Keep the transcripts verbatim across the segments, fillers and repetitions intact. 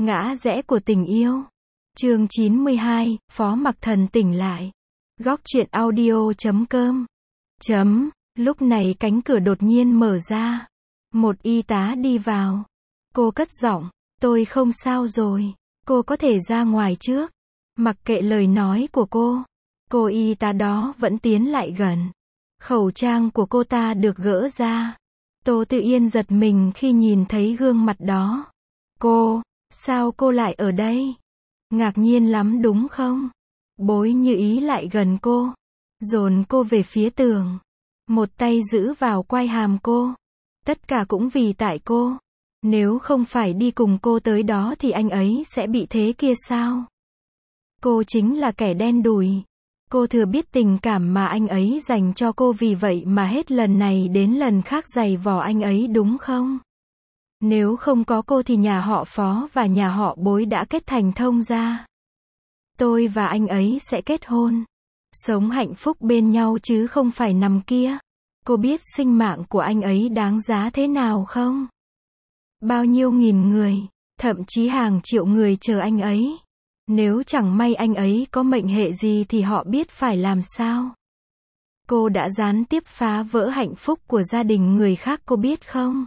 Ngã rẽ của tình yêu. Chương chín mươi hai, Phó Mặc Thần tỉnh lại. Góc truyện audio chấm com. Chấm, lúc này cánh cửa đột nhiên mở ra. Một y tá đi vào. Cô cất giọng, tôi không sao rồi. Cô có thể ra ngoài trước. Mặc kệ lời nói của cô, cô y tá đó vẫn tiến lại gần. Khẩu trang của cô ta được gỡ ra. Tô Tự Yên giật mình khi nhìn thấy gương mặt đó. Cô, sao cô lại ở đây? Ngạc nhiên lắm đúng không? Bối Như Ý lại gần cô, dồn cô về phía tường. Một tay giữ vào quai hàm cô. Tất cả cũng vì tại cô. Nếu không phải đi cùng cô tới đó thì anh ấy sẽ bị thế kia sao? Cô chính là kẻ đen đủi. Cô thừa biết tình cảm mà anh ấy dành cho cô, vì vậy mà hết lần này đến lần khác giày vò anh ấy đúng không? Nếu không có cô thì nhà họ Phó và nhà họ Bối đã kết thành thông gia. Tôi và anh ấy sẽ kết hôn. Sống hạnh phúc bên nhau chứ không phải nằm kia. Cô biết sinh mạng của anh ấy đáng giá thế nào không? Bao nhiêu nghìn người, thậm chí hàng triệu người chờ anh ấy. Nếu chẳng may anh ấy có mệnh hệ gì thì họ biết phải làm sao. Cô đã gián tiếp phá vỡ hạnh phúc của gia đình người khác, cô biết không?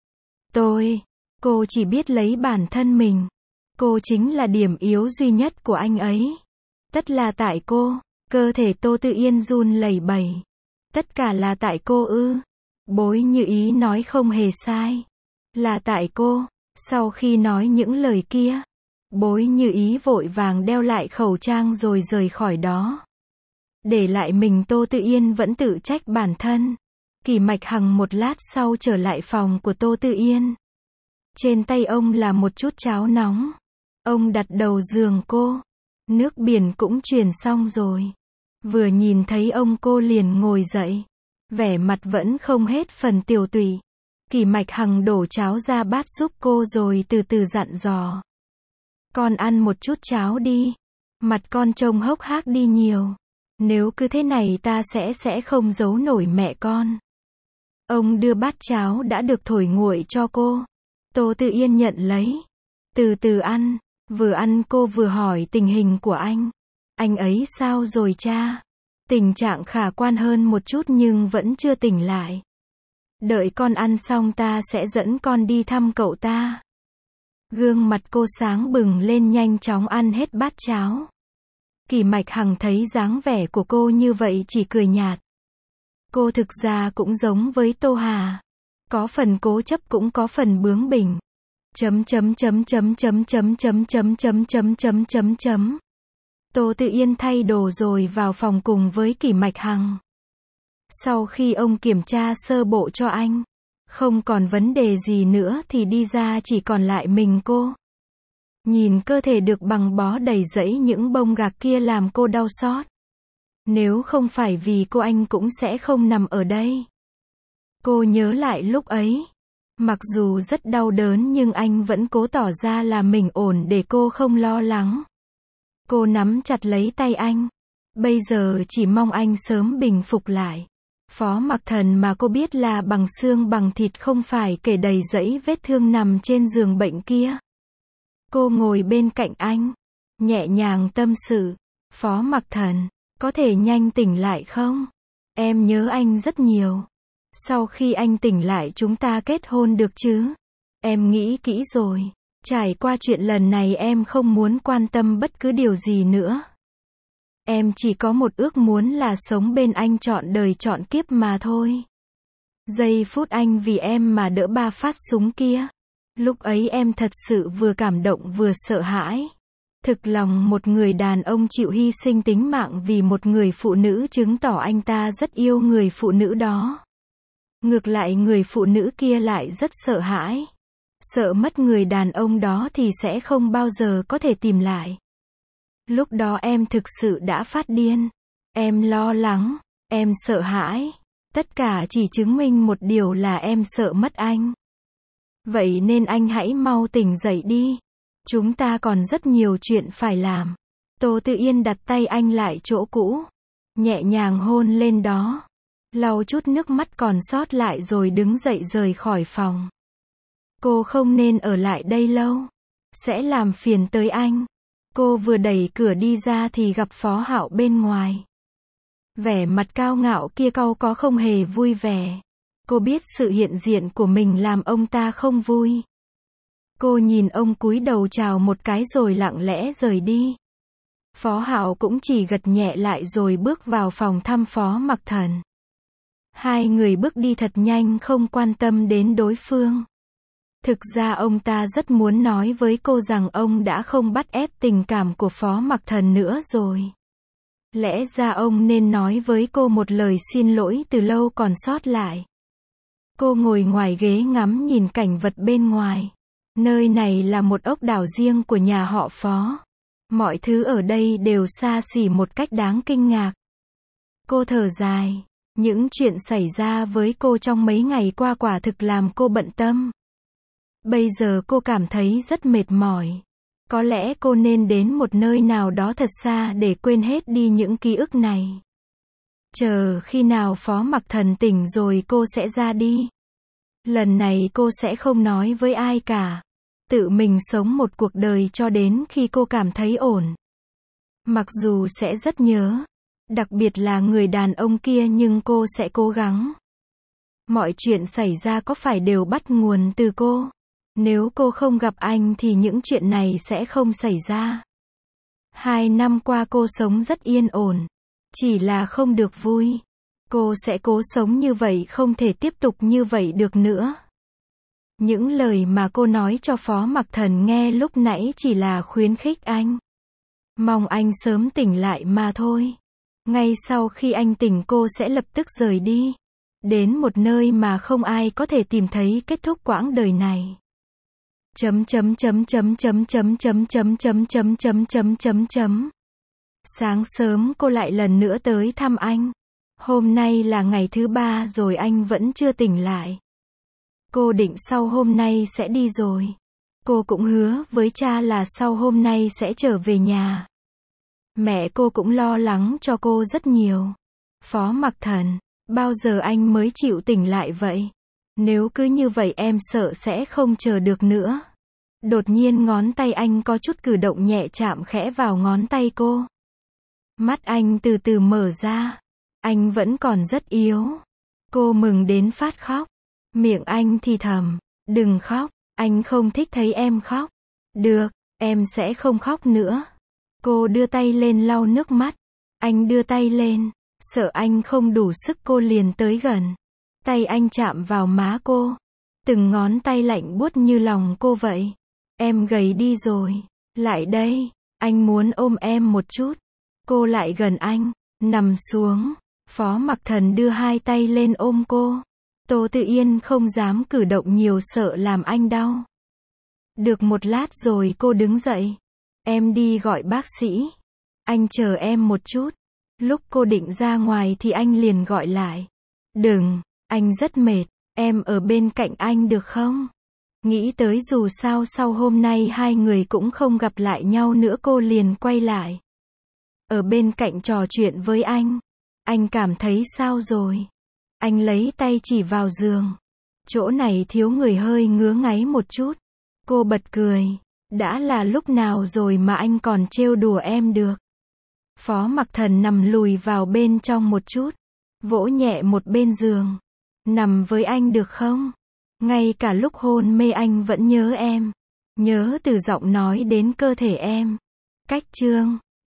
Tôi, cô chỉ biết lấy bản thân mình. Cô chính là điểm yếu duy nhất của anh ấy. Tất là tại cô. Cơ thể Tô Tự Yên run lẩy bẩy. Tất cả là tại cô ư? Bối Như Ý nói không hề sai. Là tại cô. Sau khi nói những lời kia, Bối Như Ý vội vàng đeo lại khẩu trang rồi rời khỏi đó. Để lại mình Tô Tự Yên vẫn tự trách bản thân. Kỳ Mạch Hằng một lát sau trở lại phòng của Tô Tự Yên. Trên tay ông là một chút cháo nóng. Ông đặt đầu giường cô. Nước biển cũng truyền xong rồi. Vừa nhìn thấy ông cô liền ngồi dậy. Vẻ mặt vẫn không hết phần tiều tụy. Kỳ Mạch Hằng đổ cháo ra bát giúp cô rồi từ từ dặn dò. Con ăn một chút cháo đi. Mặt con trông hốc hác đi nhiều. Nếu cứ thế này ta sẽ sẽ không giấu nổi mẹ con. Ông đưa bát cháo đã được thổi nguội cho cô. Tô Tự Yên nhận lấy. Từ từ ăn. Vừa ăn cô vừa hỏi tình hình của anh. Anh ấy sao rồi cha? Tình trạng khả quan hơn một chút nhưng vẫn chưa tỉnh lại. Đợi con ăn xong ta sẽ dẫn con đi thăm cậu ta. Gương mặt cô sáng bừng lên, nhanh chóng ăn hết bát cháo. Kỳ Mạch Hằng thấy dáng vẻ của cô như vậy chỉ cười nhạt. Cô thực ra cũng giống với Tô Hà. Có phần cố chấp cũng có phần bướng bỉnh. Chấm chấm chấm chấm chấm chấm chấm chấm chấm chấm chấm chấm chấm. Tô Tự Yên thay đồ rồi vào phòng cùng với Kỳ Mạch Hằng. Sau khi ông kiểm tra sơ bộ cho anh, không còn vấn đề gì nữa thì đi ra chỉ còn lại mình cô. Nhìn cơ thể được băng bó đầy rẫy những bông gạc kia làm cô đau xót. Nếu không phải vì cô anh cũng sẽ không nằm ở đây. Cô nhớ lại lúc ấy. Mặc dù rất đau đớn nhưng anh vẫn cố tỏ ra là mình ổn để cô không lo lắng. Cô nắm chặt lấy tay anh. Bây giờ chỉ mong anh sớm bình phục lại. Phó Mặc Thần mà cô biết là bằng xương bằng thịt, không phải kể đầy rẫy vết thương nằm trên giường bệnh kia. Cô ngồi bên cạnh anh, nhẹ nhàng tâm sự. Phó Mặc Thần, có thể nhanh tỉnh lại không? Em nhớ anh rất nhiều. Sau khi anh tỉnh lại chúng ta kết hôn được chứ? Em nghĩ kỹ rồi. Trải qua chuyện lần này em không muốn quan tâm bất cứ điều gì nữa. Em chỉ có một ước muốn là sống bên anh trọn đời trọn kiếp mà thôi. Giây phút anh vì em mà đỡ ba phát súng kia. Lúc ấy em thật sự vừa cảm động vừa sợ hãi. Thực lòng một người đàn ông chịu hy sinh tính mạng vì một người phụ nữ chứng tỏ anh ta rất yêu người phụ nữ đó. Ngược lại người phụ nữ kia lại rất sợ hãi. Sợ mất người đàn ông đó thì sẽ không bao giờ có thể tìm lại. Lúc đó em thực sự đã phát điên. Em lo lắng, em sợ hãi. Tất cả chỉ chứng minh một điều là em sợ mất anh. Vậy nên anh hãy mau tỉnh dậy đi. Chúng ta còn rất nhiều chuyện phải làm. Tô Tự Yên đặt tay anh lại chỗ cũ. Nhẹ nhàng hôn lên đó. Lau chút nước mắt còn sót lại rồi đứng dậy rời khỏi phòng. Cô không nên ở lại đây lâu. Sẽ làm phiền tới anh. Cô vừa đẩy cửa đi ra thì gặp Phó Hạo bên ngoài. Vẻ mặt cao ngạo kia cau có không hề vui vẻ. Cô biết sự hiện diện của mình làm ông ta không vui. Cô nhìn ông cúi đầu chào một cái rồi lặng lẽ rời đi. Phó Hạo cũng chỉ gật nhẹ lại rồi bước vào phòng thăm Phó Mặc Thần. Hai người bước đi thật nhanh không quan tâm đến đối phương. Thực ra ông ta rất muốn nói với cô rằng ông đã không bắt ép tình cảm của Phó Mặc Thần nữa rồi. Lẽ ra ông nên nói với cô một lời xin lỗi từ lâu còn sót lại. Cô ngồi ngoài ghế ngắm nhìn cảnh vật bên ngoài. Nơi này là một ốc đảo riêng của nhà họ Phó. Mọi thứ ở đây đều xa xỉ một cách đáng kinh ngạc. Cô thở dài. Những chuyện xảy ra với cô trong mấy ngày qua quả thực làm cô bận tâm. Bây giờ cô cảm thấy rất mệt mỏi. Có lẽ cô nên đến một nơi nào đó thật xa để quên hết đi những ký ức này. Chờ khi nào Phó Mặc Thần tỉnh rồi cô sẽ ra đi. Lần này cô sẽ không nói với ai cả. Tự mình sống một cuộc đời cho đến khi cô cảm thấy ổn. Mặc dù sẽ rất nhớ, đặc biệt là người đàn ông kia, nhưng cô sẽ cố gắng. Mọi chuyện xảy ra có phải đều bắt nguồn từ cô? Nếu cô không gặp anh thì những chuyện này sẽ không xảy ra. Hai năm qua cô sống rất yên ổn. Chỉ là không được vui. Cô sẽ cố sống như vậy, không thể tiếp tục như vậy được nữa. Những lời mà cô nói cho Phó Mặc Thần nghe lúc nãy chỉ là khuyến khích anh. Mong anh sớm tỉnh lại mà thôi. Ngay sau khi anh tỉnh cô sẽ lập tức rời đi. Đến một nơi mà không ai có thể tìm thấy kết thúc quãng đời này. Chấm chấm chấm chấm chấm chấm chấm chấm chấm chấm chấm chấm chấm chấm. Sáng sớm cô lại lần nữa tới thăm anh. Hôm nay là ngày thứ ba rồi anh vẫn chưa tỉnh lại. Cô định sau hôm nay sẽ đi rồi. Cô cũng hứa với cha là sau hôm nay sẽ trở về nhà. Mẹ cô cũng lo lắng cho cô rất nhiều. Phó Mặc Thần, bao giờ anh mới chịu tỉnh lại vậy? Nếu cứ như vậy em sợ sẽ không chờ được nữa. Đột nhiên ngón tay anh có chút cử động nhẹ chạm khẽ vào ngón tay cô. Mắt anh từ từ mở ra. Anh vẫn còn rất yếu. Cô mừng đến phát khóc. Miệng anh thì thầm, đừng khóc, anh không thích thấy em khóc. Được, em sẽ không khóc nữa. Cô đưa tay lên lau nước mắt. Anh đưa tay lên, sợ anh không đủ sức cô liền tới gần. Tay anh chạm vào má cô. Từng ngón tay lạnh buốt như lòng cô vậy. Em gầy đi rồi. Lại đây, anh muốn ôm em một chút. Cô lại gần anh, nằm xuống. Phó Mặc Thần đưa hai tay lên ôm cô. Tô Tự Yên không dám cử động nhiều sợ làm anh đau. Được một lát rồi cô đứng dậy. Em đi gọi bác sĩ. Anh chờ em một chút. Lúc cô định ra ngoài thì anh liền gọi lại. Đừng, anh rất mệt. Em ở bên cạnh anh được không? Nghĩ tới dù sao sau hôm nay hai người cũng không gặp lại nhau nữa, cô liền quay lại. Ở bên cạnh trò chuyện với anh. Anh cảm thấy sao rồi? Anh lấy tay chỉ vào giường. Chỗ này thiếu người hơi ngứa ngáy một chút. Cô bật cười. Đã là lúc nào rồi mà anh còn trêu đùa em được. Phó Mặc Thần nằm lùi vào bên trong một chút. Vỗ nhẹ một bên giường. Nằm với anh được không? Ngay cả lúc hôn mê anh vẫn nhớ em. Nhớ từ giọng nói đến cơ thể em. Cách chương